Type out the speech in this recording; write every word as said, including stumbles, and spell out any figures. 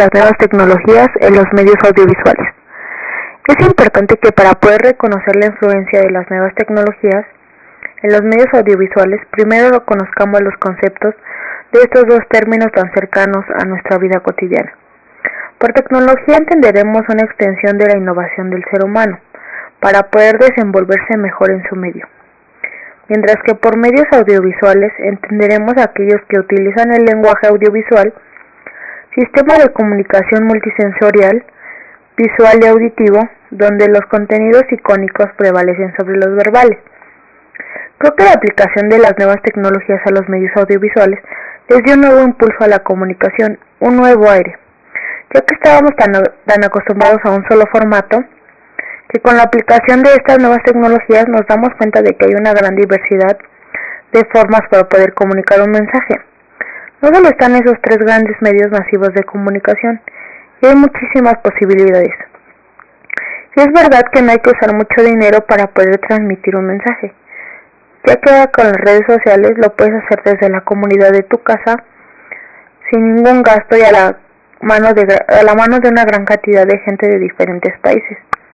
las nuevas tecnologías en los medios audiovisuales. Es importante que para poder reconocer la influencia de las nuevas tecnologías en los medios audiovisuales, primero conozcamos los conceptos de estos dos términos tan cercanos a nuestra vida cotidiana. Por tecnología entenderemos una extensión de la innovación del ser humano para poder desenvolverse mejor en su medio, mientras que por medios audiovisuales entenderemos aquellos que utilizan el lenguaje audiovisual, sistema de comunicación multisensorial, visual y auditivo, donde los contenidos icónicos prevalecen sobre los verbales. Creo que la aplicación de las nuevas tecnologías a los medios audiovisuales les dio un nuevo impulso a la comunicación, un nuevo aire, ya que estábamos tan, tan acostumbrados a un solo formato, que con la aplicación de estas nuevas tecnologías nos damos cuenta de que hay una gran diversidad de formas para poder comunicar un mensaje. No solo están esos tres grandes medios masivos de comunicación, y hay muchísimas posibilidades. Y es verdad que no hay que usar mucho dinero para poder transmitir un mensaje, ya que ahora con las redes sociales lo puedes hacer desde la comunidad de tu casa, sin ningún gasto y a la mano de, a la mano de una gran cantidad de gente de diferentes países.